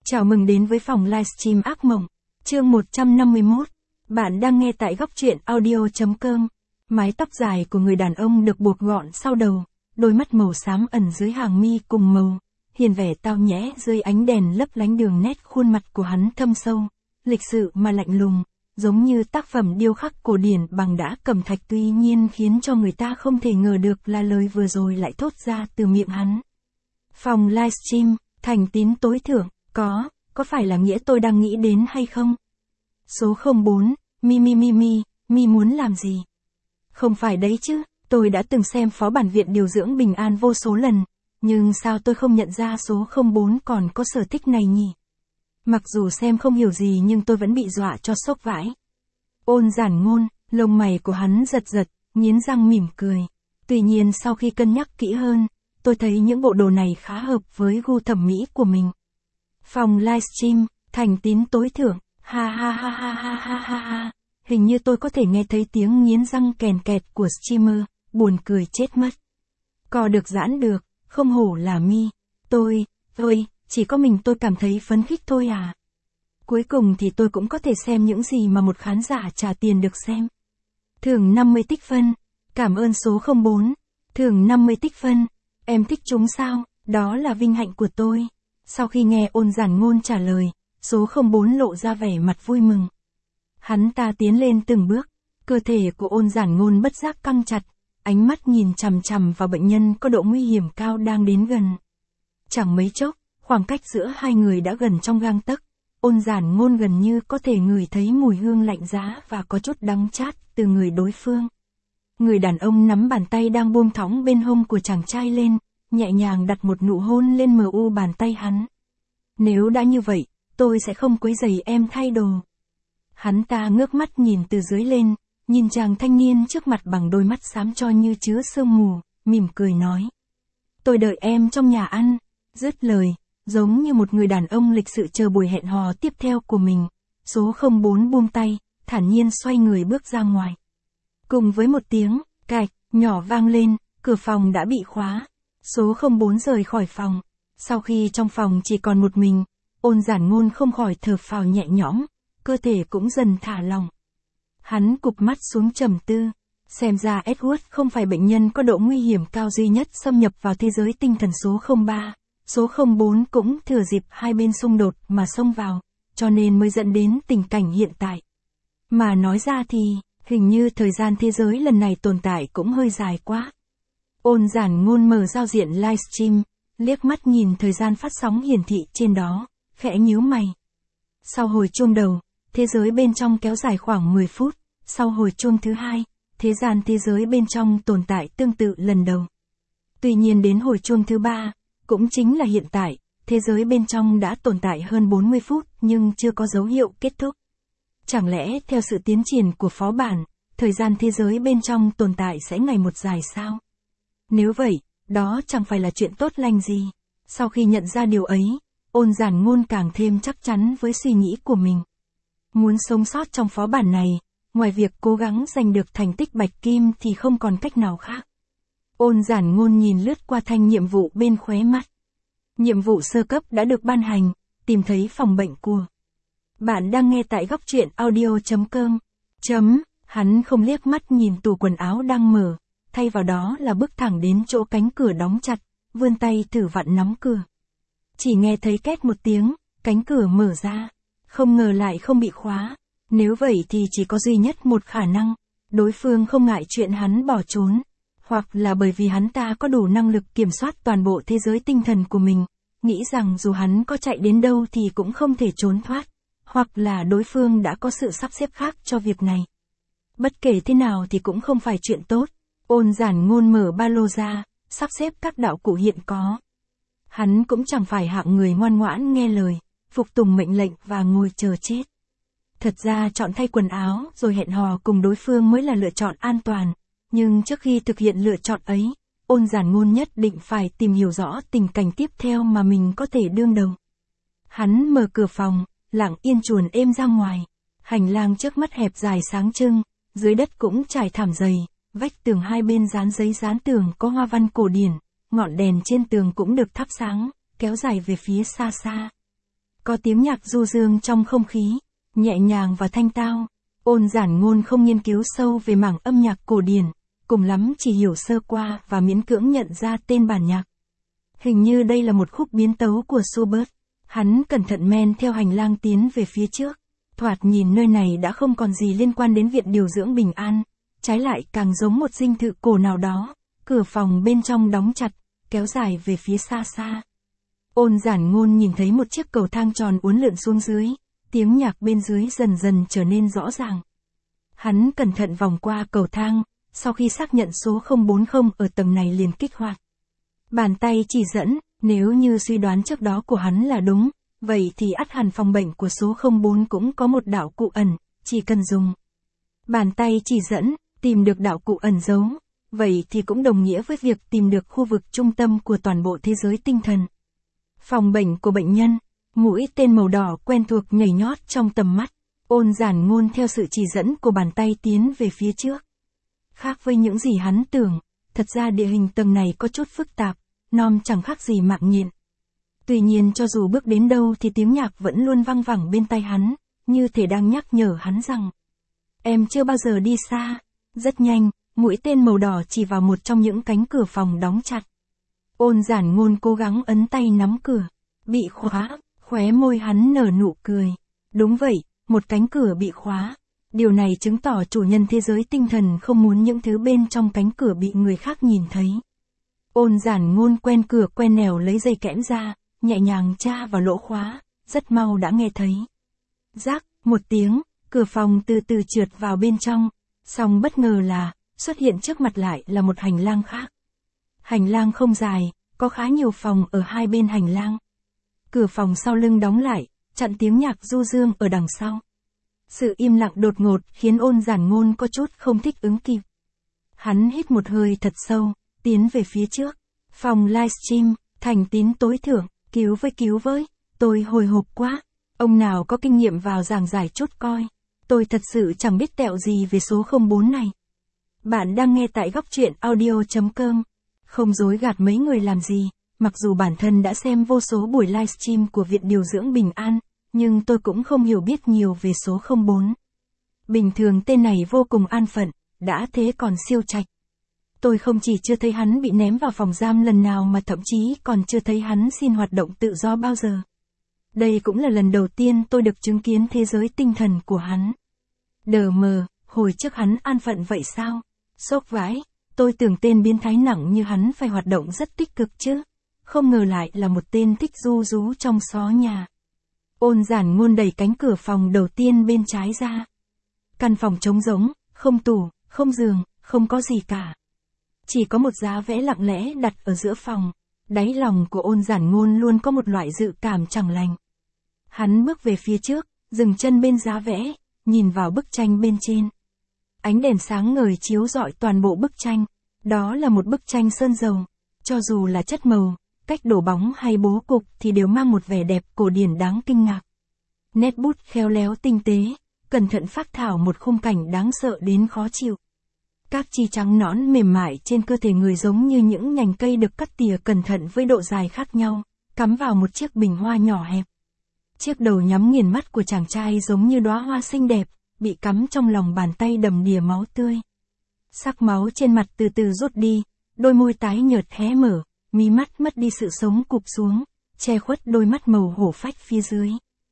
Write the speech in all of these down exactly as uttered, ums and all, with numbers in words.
Chào mừng đến với phòng livestream ác mộng, chương một trăm năm mươi mốt. Bạn đang nghe tại góc truyện audio.com. Mái tóc dài của người đàn ông được buộc gọn sau đầu, đôi mắt màu xám ẩn dưới hàng mi cùng màu, hiền vẻ tao nhẽ dưới ánh đèn lấp lánh, đường nét khuôn mặt của hắn thâm sâu, lịch sự mà lạnh lùng, giống như tác phẩm điêu khắc cổ điển bằng đá cẩm thạch, tuy nhiên khiến cho người ta không thể ngờ được là lời vừa rồi lại thốt ra từ miệng hắn. Phòng livestream, thành tín tối thượng. Có, có phải là nghĩa tôi đang nghĩ đến hay không? Số không bốn, mi mi mi mi, mi muốn làm gì? Không phải đấy chứ, tôi đã từng xem phó bản viện điều dưỡng Bình An vô số lần, nhưng sao tôi không nhận ra số không bốn còn có sở thích này nhỉ? Mặc dù xem không hiểu gì nhưng tôi vẫn bị dọa cho sốc vãi. Ôn Giản Ngôn, lông mày của hắn giật giật, nghiến răng mỉm cười. Tuy nhiên sau khi cân nhắc kỹ hơn, tôi thấy những bộ đồ này khá hợp với gu thẩm mỹ của mình. Phòng livestream, thành tín tối thượng, ha ha ha ha ha ha ha ha. Hình như tôi có thể nghe thấy tiếng nghiến răng kèn kẹt của streamer, buồn cười chết mất. Co được giãn được, không hổ là mi. Tôi, tôi, chỉ có mình tôi cảm thấy phấn khích thôi à. Cuối cùng thì tôi cũng có thể xem những gì mà một khán giả trả tiền được xem. Thưởng năm mươi tích phân, cảm ơn số không bốn. Thưởng năm mươi tích phân, em thích chúng sao, đó là vinh hạnh của tôi. Sau khi nghe Ôn Giản Ngôn trả lời, số không bốn lộ ra vẻ mặt vui mừng. Hắn ta tiến lên từng bước, cơ thể của Ôn Giản Ngôn bất giác căng chặt, ánh mắt nhìn chằm chằm vào bệnh nhân có độ nguy hiểm cao đang đến gần. Chẳng mấy chốc, khoảng cách giữa hai người đã gần trong gang tấc. Ôn Giản Ngôn gần như có thể ngửi thấy mùi hương lạnh giá và có chút đắng chát từ người đối phương. Người đàn ông nắm bàn tay đang buông thõng bên hông của chàng trai lên, nhẹ nhàng đặt một nụ hôn lên mờ u bàn tay hắn. Nếu đã như vậy, tôi sẽ không quấy rầy em thay đồ. Hắn ta ngước mắt nhìn từ dưới lên, nhìn chàng thanh niên trước mặt bằng đôi mắt xám cho như chứa sương mù, mỉm cười nói. Tôi đợi em trong nhà ăn. Dứt lời, giống như một người đàn ông lịch sự chờ buổi hẹn hò tiếp theo của mình, số không bốn buông tay, thản nhiên xoay người bước ra ngoài. Cùng với một tiếng cạch nhỏ vang lên, cửa phòng đã bị khóa. Số không bốn rời khỏi phòng. Sau khi trong phòng chỉ còn một mình, Ôn Giản Ngôn không khỏi thở phào nhẹ nhõm, cơ thể cũng dần thả lỏng. Hắn cụp mắt xuống trầm tư. Xem ra Edward không phải bệnh nhân có độ nguy hiểm cao duy nhất xâm nhập vào thế giới tinh thần số không ba. Số không bốn cũng thừa dịp hai bên xung đột mà xông vào, cho nên mới dẫn đến tình cảnh hiện tại. Mà nói ra thì, hình như thời gian thế giới lần này tồn tại cũng hơi dài quá. Ôn Giản Ngôn mở giao diện livestream, liếc mắt nhìn thời gian phát sóng hiển thị trên đó, khẽ nhíu mày. Sau hồi chuông đầu, thế giới bên trong kéo dài khoảng mười phút, sau hồi chuông thứ hai, thế gian thế giới bên trong tồn tại tương tự lần đầu. Tuy nhiên đến hồi chuông thứ ba, cũng chính là hiện tại, thế giới bên trong đã tồn tại hơn bốn mươi phút nhưng chưa có dấu hiệu kết thúc. Chẳng lẽ theo sự tiến triển của phó bản, thời gian thế giới bên trong tồn tại sẽ ngày một dài sao? Nếu vậy, đó chẳng phải là chuyện tốt lành gì. Sau khi nhận ra điều ấy, Ôn Giản Ngôn càng thêm chắc chắn với suy nghĩ của mình. Muốn sống sót trong phó bản này, ngoài việc cố gắng giành được thành tích bạch kim thì không còn cách nào khác. Ôn Giản Ngôn nhìn lướt qua thanh nhiệm vụ bên khóe mắt. Nhiệm vụ sơ cấp đã được ban hành, tìm thấy phòng bệnh của. Bạn đang nghe tại góc truyện audio.com. Chấm, hắn không liếc mắt nhìn tủ quần áo đang mở, thay vào đó là bước thẳng đến chỗ cánh cửa đóng chặt, vươn tay thử vặn nắm cửa. Chỉ nghe thấy két một tiếng, cánh cửa mở ra, không ngờ lại không bị khóa. Nếu vậy thì chỉ có duy nhất một khả năng, đối phương không ngại chuyện hắn bỏ trốn, hoặc là bởi vì hắn ta có đủ năng lực kiểm soát toàn bộ thế giới tinh thần của mình, nghĩ rằng dù hắn có chạy đến đâu thì cũng không thể trốn thoát, hoặc là đối phương đã có sự sắp xếp khác cho việc này. Bất kể thế nào thì cũng không phải chuyện tốt. Ôn Giản Ngôn mở ba lô ra, sắp xếp các đạo cụ hiện có. Hắn cũng chẳng phải hạng người ngoan ngoãn nghe lời, phục tùng mệnh lệnh và ngồi chờ chết. Thật ra chọn thay quần áo rồi hẹn hò cùng đối phương mới là lựa chọn an toàn, nhưng trước khi thực hiện lựa chọn ấy, Ôn Giản Ngôn nhất định phải tìm hiểu rõ tình cảnh tiếp theo mà mình có thể đương đầu. Hắn mở cửa phòng, lặng yên chuồn êm ra ngoài. Hành lang trước mắt hẹp dài sáng trưng, dưới đất cũng trải thảm dày, vách tường hai bên dán giấy dán tường có hoa văn cổ điển, ngọn đèn trên tường cũng được thắp sáng, kéo dài về phía xa xa. có tiếng nhạc du dương trong không khí, nhẹ nhàng và thanh tao. Ôn Giản Ngôn không nghiên cứu sâu về mảng âm nhạc cổ điển, cùng lắm chỉ hiểu sơ qua và miễn cưỡng nhận ra tên bản nhạc. Hình như đây là một khúc biến tấu của Schubert. Hắn cẩn thận men theo hành lang tiến về phía trước. Thoạt nhìn nơi này đã không còn gì liên quan đến viện điều dưỡng Bình An, trái lại càng giống một dinh thự cổ nào đó. Cửa phòng bên trong đóng chặt, kéo dài về phía xa xa. Ôn Giản Ngôn nhìn thấy một chiếc cầu thang tròn uốn lượn xuống dưới, tiếng nhạc bên dưới dần dần trở nên rõ ràng. Hắn cẩn thận vòng qua cầu thang, sau khi xác nhận số không bốn không ở tầng này liền kích hoạt. Bàn tay chỉ dẫn, nếu như suy đoán trước đó của hắn là đúng, vậy thì ắt hẳn phòng bệnh của số không bốn cũng có một đạo cụ ẩn, chỉ cần dùng bàn tay chỉ dẫn, tìm được đạo cụ ẩn giấu, vậy thì cũng đồng nghĩa với việc tìm được khu vực trung tâm của toàn bộ thế giới tinh thần. Phòng bệnh của bệnh nhân, mũi tên màu đỏ quen thuộc nhảy nhót trong tầm mắt. Ôn Giản Ngôn theo sự chỉ dẫn của bàn tay tiến về phía trước. Khác với những gì hắn tưởng, thật ra địa hình tầng này có chút phức tạp, nom chẳng khác gì mạng nhện. Tuy nhiên cho dù bước đến đâu thì tiếng nhạc vẫn luôn vang vẳng bên tai hắn, như thể đang nhắc nhở hắn rằng em chưa bao giờ đi xa. Rất nhanh, mũi tên màu đỏ chỉ vào một trong những cánh cửa phòng đóng chặt. Ôn Giản Ngôn cố gắng ấn tay nắm cửa, bị khóa, khóe môi hắn nở nụ cười. Đúng vậy, một cánh cửa bị khóa. Điều này chứng tỏ chủ nhân thế giới tinh thần không muốn những thứ bên trong cánh cửa bị người khác nhìn thấy. Ôn Giản Ngôn quen cửa quen nẻo lấy dây kẽm ra, nhẹ nhàng tra vào lỗ khóa, rất mau đã nghe thấy. Rắc, một tiếng, cửa phòng từ từ trượt vào bên trong, song bất ngờ là, xuất hiện trước mặt lại là một hành lang khác. Hành lang không dài, có khá nhiều phòng ở hai bên hành lang. Cửa phòng sau lưng đóng lại, chặn tiếng nhạc du dương ở đằng sau. Sự im lặng đột ngột khiến Ôn Giản Ngôn có chút không thích ứng kịp. Hắn hít một hơi thật sâu, tiến về phía trước. Phòng livestream, thành tín tối thượng, cứu với cứu với, tôi hồi hộp quá. Ông nào có kinh nghiệm vào giảng giải chút coi. Tôi thật sự chẳng biết tẹo gì về số không bốn này. Bạn đang nghe tại góc truyện audio chấm com. Không dối gạt mấy người làm gì, mặc dù bản thân đã xem vô số buổi livestream của Viện Điều dưỡng Bình An, nhưng tôi cũng không hiểu biết nhiều về số không bốn. Bình thường tên này vô cùng an phận, đã thế còn siêu trạch. Tôi không chỉ chưa thấy hắn bị ném vào phòng giam lần nào mà thậm chí còn chưa thấy hắn xin hoạt động tự do bao giờ. Đây cũng là lần đầu tiên tôi được chứng kiến thế giới tinh thần của hắn. Đờ mờ, hồi trước hắn an phận vậy sao? Sốc vãi, tôi tưởng tên biến thái nặng như hắn phải hoạt động rất tích cực chứ. Không ngờ lại là một tên thích ru rú trong xó nhà. Ôn Giản Ngôn đẩy cánh cửa phòng đầu tiên bên trái ra. Căn phòng trống rỗng, không tủ, không giường, không có gì cả. Chỉ có một giá vẽ lặng lẽ đặt ở giữa phòng. Đáy lòng của Ôn Giản Ngôn luôn có một loại dự cảm chẳng lành. Hắn bước về phía trước, dừng chân bên giá vẽ, nhìn vào bức tranh bên trên. Ánh đèn sáng ngời chiếu rọi toàn bộ bức tranh. Đó là một bức tranh sơn dầu. Cho dù là chất màu, cách đổ bóng hay bố cục thì đều mang một vẻ đẹp cổ điển đáng kinh ngạc. Nét bút khéo léo tinh tế, cẩn thận phác thảo một khung cảnh đáng sợ đến khó chịu. Các chi trắng nõn mềm mại trên cơ thể người giống như những nhành cây được cắt tỉa cẩn thận với độ dài khác nhau, cắm vào một chiếc bình hoa nhỏ hẹp. Chiếc đầu nhắm nghiền mắt của chàng trai giống như đóa hoa xinh đẹp, bị cắm trong lòng bàn tay đầm đìa máu tươi. Sắc máu trên mặt từ từ rút đi, đôi môi tái nhợt hé mở, mí mắt mất đi sự sống cụp xuống, che khuất đôi mắt màu hổ phách phía dưới.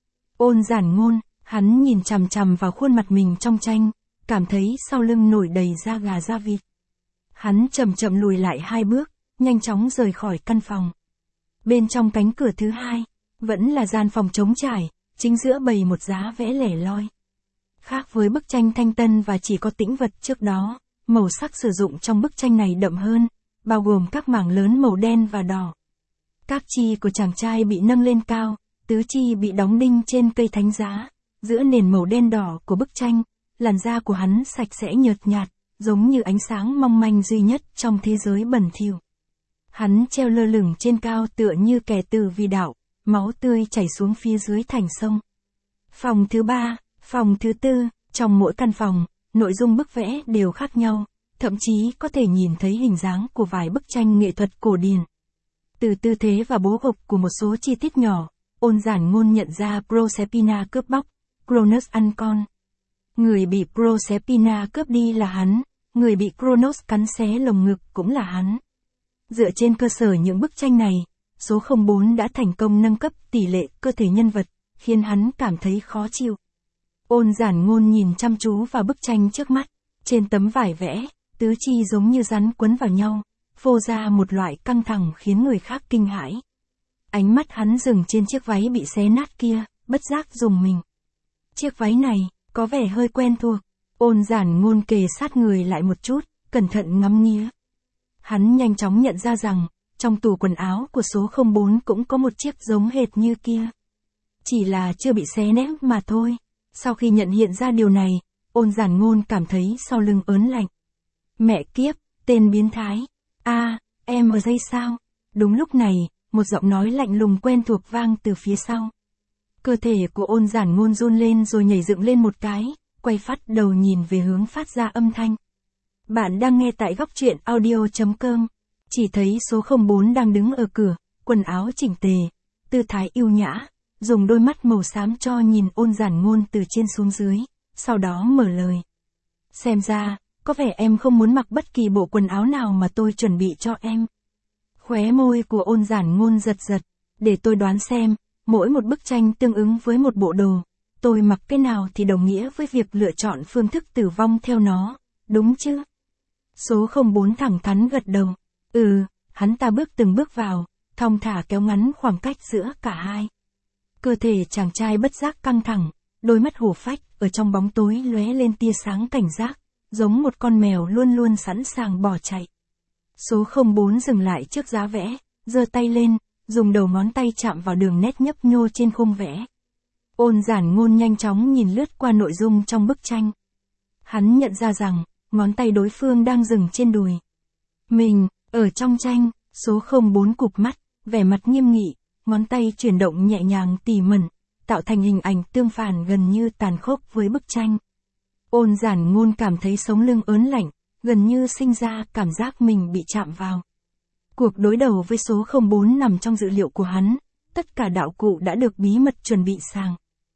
Ôn Giản Ngôn, hắn nhìn chằm chằm vào khuôn mặt mình trong tranh, cảm thấy sau lưng nổi đầy da gà da vịt. Hắn chậm chậm lùi lại hai bước, nhanh chóng rời khỏi căn phòng. Bên trong cánh cửa thứ hai, vẫn là gian phòng trống trải, chính giữa bày một giá vẽ lẻ loi. Khác với bức tranh thanh tân và chỉ có tĩnh vật trước đó, màu sắc sử dụng trong bức tranh này đậm hơn, bao gồm các mảng lớn màu đen và đỏ. Các chi của chàng trai bị nâng lên cao, tứ chi bị đóng đinh trên cây thánh giá, giữa nền màu đen đỏ của bức tranh, làn da của hắn sạch sẽ nhợt nhạt, giống như ánh sáng mong manh duy nhất trong thế giới bẩn thỉu. Hắn treo lơ lửng trên cao tựa như kẻ tử vì đạo, máu tươi chảy xuống phía dưới thành sông. Phòng thứ ba, phòng thứ tư, trong mỗi căn phòng, nội dung bức vẽ đều khác nhau, thậm chí có thể nhìn thấy hình dáng của vài bức tranh nghệ thuật cổ điển. Từ tư thế và bố cục của một số chi tiết nhỏ, Ôn Giản Ngôn nhận ra Proserpina cướp bóc, Kronos ăn con. Người bị Proserpina cướp đi là hắn, người bị Kronos cắn xé lồng ngực cũng là hắn. Dựa trên cơ sở những bức tranh này, số không bốn đã thành công nâng cấp tỷ lệ cơ thể nhân vật, khiến hắn cảm thấy khó chịu. Ôn Giản Ngôn nhìn chăm chú vào bức tranh trước mắt, trên tấm vải vẽ, tứ chi giống như rắn quấn vào nhau, phô ra một loại căng thẳng khiến người khác kinh hãi. Ánh mắt hắn dừng trên chiếc váy bị xé nát kia, bất giác rùng mình. Chiếc váy này, có vẻ hơi quen thuộc. Ôn Giản Ngôn kề sát người lại một chút, cẩn thận ngắm nghía. Hắn nhanh chóng nhận ra rằng, trong tủ quần áo của số không bốn cũng có một chiếc giống hệt như kia. Chỉ là chưa bị xé nét mà thôi. Sau khi nhận hiện ra điều này, Ôn Giản Ngôn cảm thấy sau lưng ớn lạnh. Mẹ kiếp, tên biến thái. A, à, em ở đây sao? Đúng lúc này, một giọng nói lạnh lùng quen thuộc vang từ phía sau. Cơ thể của Ôn Giản Ngôn run lên rồi nhảy dựng lên một cái, quay phát đầu nhìn về hướng phát ra âm thanh. Bạn đang nghe tại góc truyện audio chấm com. Chỉ thấy số không bốn đang đứng ở cửa, quần áo chỉnh tề, tư thái yêu nhã, dùng đôi mắt màu xám cho nhìn Ôn Giản Ngôn từ trên xuống dưới, sau đó mở lời. Xem ra, có vẻ em không muốn mặc bất kỳ bộ quần áo nào mà tôi chuẩn bị cho em. Khóe môi của Ôn Giản Ngôn giật giật, để tôi đoán xem, mỗi một bức tranh tương ứng với một bộ đồ, tôi mặc cái nào thì đồng nghĩa với việc lựa chọn phương thức tử vong theo nó, đúng chứ? Số không bốn thẳng thắn gật đầu. Ừ, hắn ta bước từng bước vào, thong thả kéo ngắn khoảng cách giữa cả hai. Cơ thể chàng trai bất giác căng thẳng, đôi mắt hổ phách ở trong bóng tối lóe lên tia sáng cảnh giác, giống một con mèo luôn luôn sẵn sàng bỏ chạy. Số không bốn dừng lại trước giá vẽ, giơ tay lên, dùng đầu ngón tay chạm vào đường nét nhấp nhô trên khung vẽ. Ôn Giản Ngôn nhanh chóng nhìn lướt qua nội dung trong bức tranh. Hắn nhận ra rằng, ngón tay đối phương đang dừng trên đùi. Mình, ở trong tranh, số không bốn cụp mắt, vẻ mặt nghiêm nghị, ngón tay chuyển động nhẹ nhàng tỉ mẩn, tạo thành hình ảnh tương phản gần như tàn khốc với bức tranh. Ôn Giản Ngôn cảm thấy sống lưng ớn lạnh, gần như sinh ra cảm giác mình bị chạm vào. Cuộc đối đầu với số không bốn nằm trong dự liệu của hắn, tất cả đạo cụ đã được bí mật chuẩn bị sàng.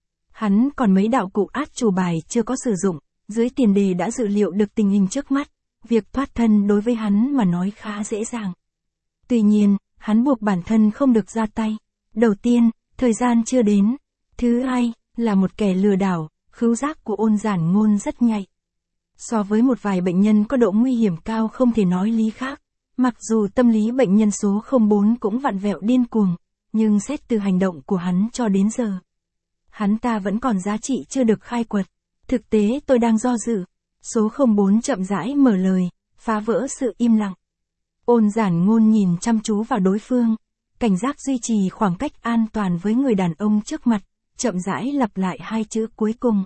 Hắn còn mấy đạo cụ át chủ bài chưa có sử dụng, dưới tiền đề đã dự liệu được tình hình trước mắt, việc thoát thân đối với hắn mà nói khá dễ dàng. Tuy nhiên, hắn buộc bản thân không được ra tay. Đầu tiên, thời gian chưa đến. Thứ hai, là một kẻ lừa đảo, khứu giác của Ôn Giản Ngôn rất nhạy. So với một vài bệnh nhân có độ nguy hiểm cao không thể nói lý khác, mặc dù tâm lý bệnh nhân số không bốn cũng vặn vẹo điên cuồng, nhưng xét từ hành động của hắn cho đến giờ, hắn ta vẫn còn giá trị chưa được khai quật. Thực tế tôi đang do dự. Số không bốn chậm rãi mở lời, phá vỡ sự im lặng. Ôn Giản Ngôn nhìn chăm chú vào đối phương, cảnh giác duy trì khoảng cách an toàn với người đàn ông trước mặt, chậm rãi lặp lại hai chữ cuối cùng.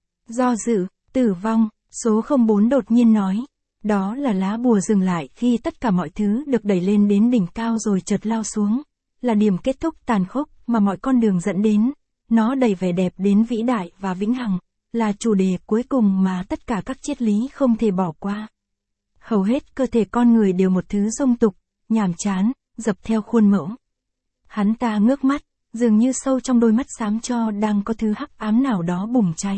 Do dự, tử vong, số không bốn đột nhiên nói. Đó là lá bùa dừng lại khi tất cả mọi thứ được đẩy lên đến đỉnh cao rồi chợt lao xuống. Là điểm kết thúc tàn khốc mà mọi con đường dẫn đến. Nó đầy vẻ đẹp đến vĩ đại và vĩnh hằng, là chủ đề cuối cùng mà tất cả các triết lý không thể bỏ qua. Hầu hết cơ thể con người đều một thứ dung tục, nhàm chán, dập theo khuôn mẫu. Hắn ta ngước mắt, dường như sâu trong đôi mắt xám cho đang có thứ hắc ám nào đó bùng cháy.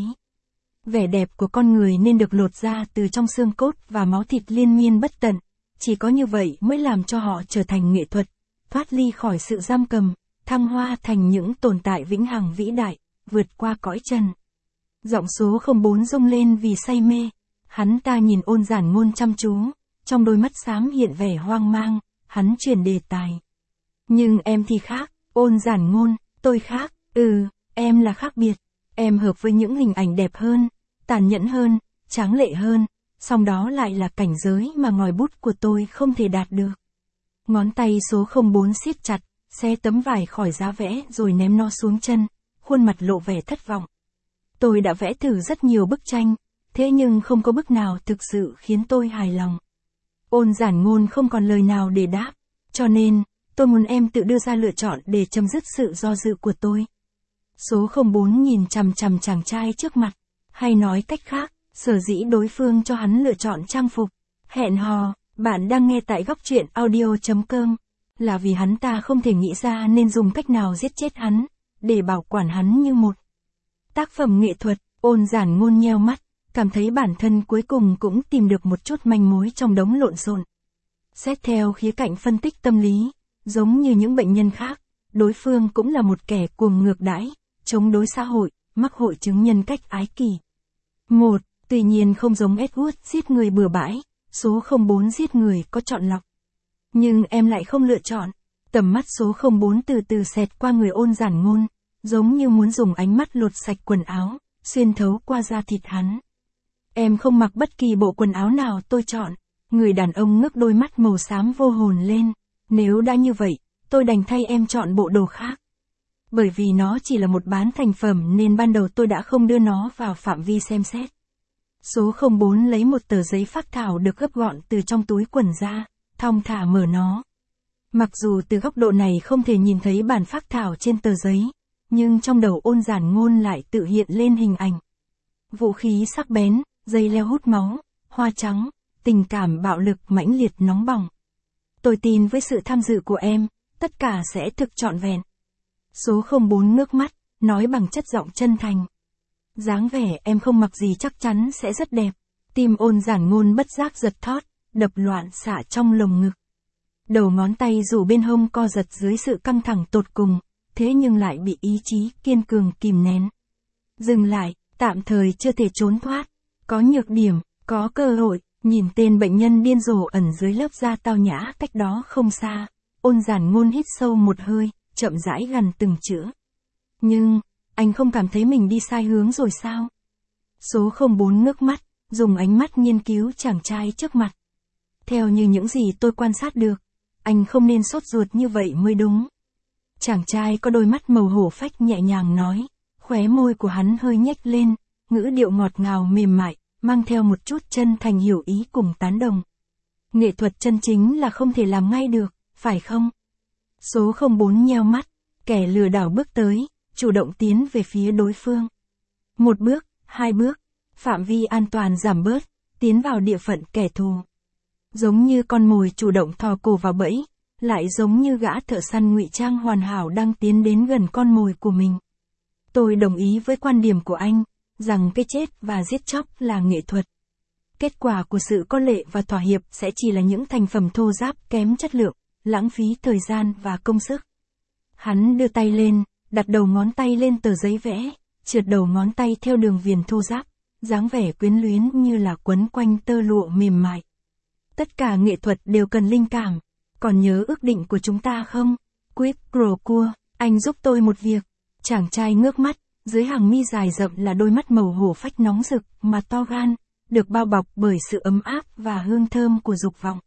Vẻ đẹp của con người nên được lột ra từ trong xương cốt và máu thịt liên miên bất tận, chỉ có như vậy mới làm cho họ trở thành nghệ thuật, thoát ly khỏi sự giam cầm, thăng hoa thành những tồn tại vĩnh hằng vĩ đại, vượt qua cõi trần. Giọng số không bốn rung lên vì say mê. Hắn ta nhìn Ôn Giản Ngôn chăm chú, trong đôi mắt xám hiện vẻ hoang mang, hắn chuyển đề tài. Nhưng em thì khác, Ôn Giản Ngôn, tôi khác, ừ, em là khác biệt, em hợp với những hình ảnh đẹp hơn, tàn nhẫn hơn, tráng lệ hơn, song đó lại là cảnh giới mà ngòi bút của tôi không thể đạt được. Ngón tay số không bốn siết chặt, xé tấm vải khỏi giá vẽ rồi ném nó xuống chân, khuôn mặt lộ vẻ thất vọng. Tôi đã vẽ thử rất nhiều bức tranh, thế nhưng không có bức nào thực sự khiến tôi hài lòng. Ôn Giản Ngôn không còn lời nào để đáp, cho nên, tôi muốn em tự đưa ra lựa chọn để chấm dứt sự do dự của tôi. Số không bốn nhìn chằm chằm chàng trai trước mặt, hay nói cách khác, sở dĩ đối phương cho hắn lựa chọn trang phục, hẹn hò, bạn đang nghe tại góc truyện audio chấm com, là vì hắn ta không thể nghĩ ra nên dùng cách nào giết chết hắn, để bảo quản hắn như một tác phẩm nghệ thuật. Ôn Giản Ngôn nheo mắt, cảm thấy bản thân cuối cùng cũng tìm được một chút manh mối trong đống lộn xộn. Xét theo khía cạnh phân tích tâm lý, giống như những bệnh nhân khác, đối phương cũng là một kẻ cuồng ngược đãi, chống đối xã hội, mắc hội chứng nhân cách ái kỷ. Một, tuy nhiên không giống Edward giết người bừa bãi, số không bốn giết người có chọn lọc. Nhưng em lại không lựa chọn. Tầm mắt số không bốn từ từ xẹt qua người Ôn Giản Ngôn, giống như muốn dùng ánh mắt lột sạch quần áo, xuyên thấu qua da thịt hắn. Em không mặc bất kỳ bộ quần áo nào tôi chọn. Người đàn ông ngước đôi mắt màu xám vô hồn lên. Nếu đã như vậy, tôi đành thay em chọn bộ đồ khác. Bởi vì nó chỉ là một bán thành phẩm nên ban đầu tôi đã không đưa nó vào phạm vi xem xét. Số không bốn lấy một tờ giấy phác thảo được gấp gọn từ trong túi quần ra, thong thả mở nó. Mặc dù từ góc độ này không thể nhìn thấy bản phác thảo trên tờ giấy, nhưng trong đầu Ôn Giản Ngôn lại tự hiện lên hình ảnh. Vũ khí sắc bén, dây leo hút máu, hoa trắng, tình cảm bạo lực mãnh liệt nóng bỏng. Tôi tin với sự tham dự của em, tất cả sẽ thực trọn vẹn. Số không bốn ngước mắt, nói bằng chất giọng chân thành. Dáng vẻ em không mặc gì chắc chắn sẽ rất đẹp. Tim Ôn Giản Ngôn bất giác giật thót, đập loạn xạ trong lồng ngực. Đầu ngón tay rủ bên hông co giật dưới sự căng thẳng tột cùng, thế nhưng lại bị ý chí kiên cường kìm nén. Dừng lại, tạm thời chưa thể trốn thoát. Có nhược điểm, có cơ hội, nhìn tên bệnh nhân điên rồ ẩn dưới lớp da tao nhã cách đó không xa. Ôn Giản Ngôn hít sâu một hơi, chậm rãi gằn từng chữ. Nhưng, anh không cảm thấy mình đi sai hướng rồi sao? Số không bốn ngước mắt, dùng ánh mắt nghiên cứu chàng trai trước mặt. Theo như những gì tôi quan sát được, anh không nên sốt ruột như vậy mới đúng. Chàng trai có đôi mắt màu hổ phách nhẹ nhàng nói, khóe môi của hắn hơi nhếch lên, ngữ điệu ngọt ngào mềm mại, mang theo một chút chân thành hiểu ý cùng tán đồng. Nghệ thuật chân chính là không thể làm ngay được, phải không? Số không bốn nheo mắt, kẻ lừa đảo bước tới, chủ động tiến về phía đối phương. Một bước, hai bước, phạm vi an toàn giảm bớt, tiến vào địa phận kẻ thù. Giống như con mồi chủ động thò cổ vào bẫy, lại giống như gã thợ săn ngụy trang hoàn hảo đang tiến đến gần con mồi của mình. Tôi đồng ý với quan điểm của anh, rằng cái chết và giết chóc là nghệ thuật. Kết quả của sự có lệ và thỏa hiệp sẽ chỉ là những thành phẩm thô ráp kém chất lượng, lãng phí thời gian và công sức. Hắn đưa tay lên, đặt đầu ngón tay lên tờ giấy vẽ, trượt đầu ngón tay theo đường viền thô ráp, dáng vẻ quyến luyến như là quấn quanh tơ lụa mềm mại. Tất cả nghệ thuật đều cần linh cảm, còn nhớ ước định của chúng ta không? Quid pro quo, anh giúp tôi một việc. Chàng trai ngước mắt, dưới hàng mi dài rậm là đôi mắt màu hổ phách nóng rực mà to gan, được bao bọc bởi sự ấm áp và hương thơm của dục vọng.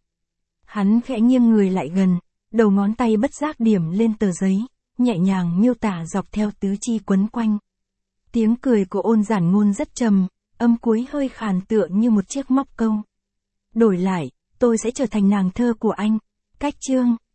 Hắn khẽ nghiêng người lại gần, đầu ngón tay bất giác điểm lên tờ giấy, nhẹ nhàng miêu tả dọc theo tứ chi quấn quanh. Tiếng cười của Ôn Giản Ngôn rất trầm, âm cuối hơi khàn tựa như một chiếc móc câu. Đổi lại, tôi sẽ trở thành nàng thơ của anh. Cách chương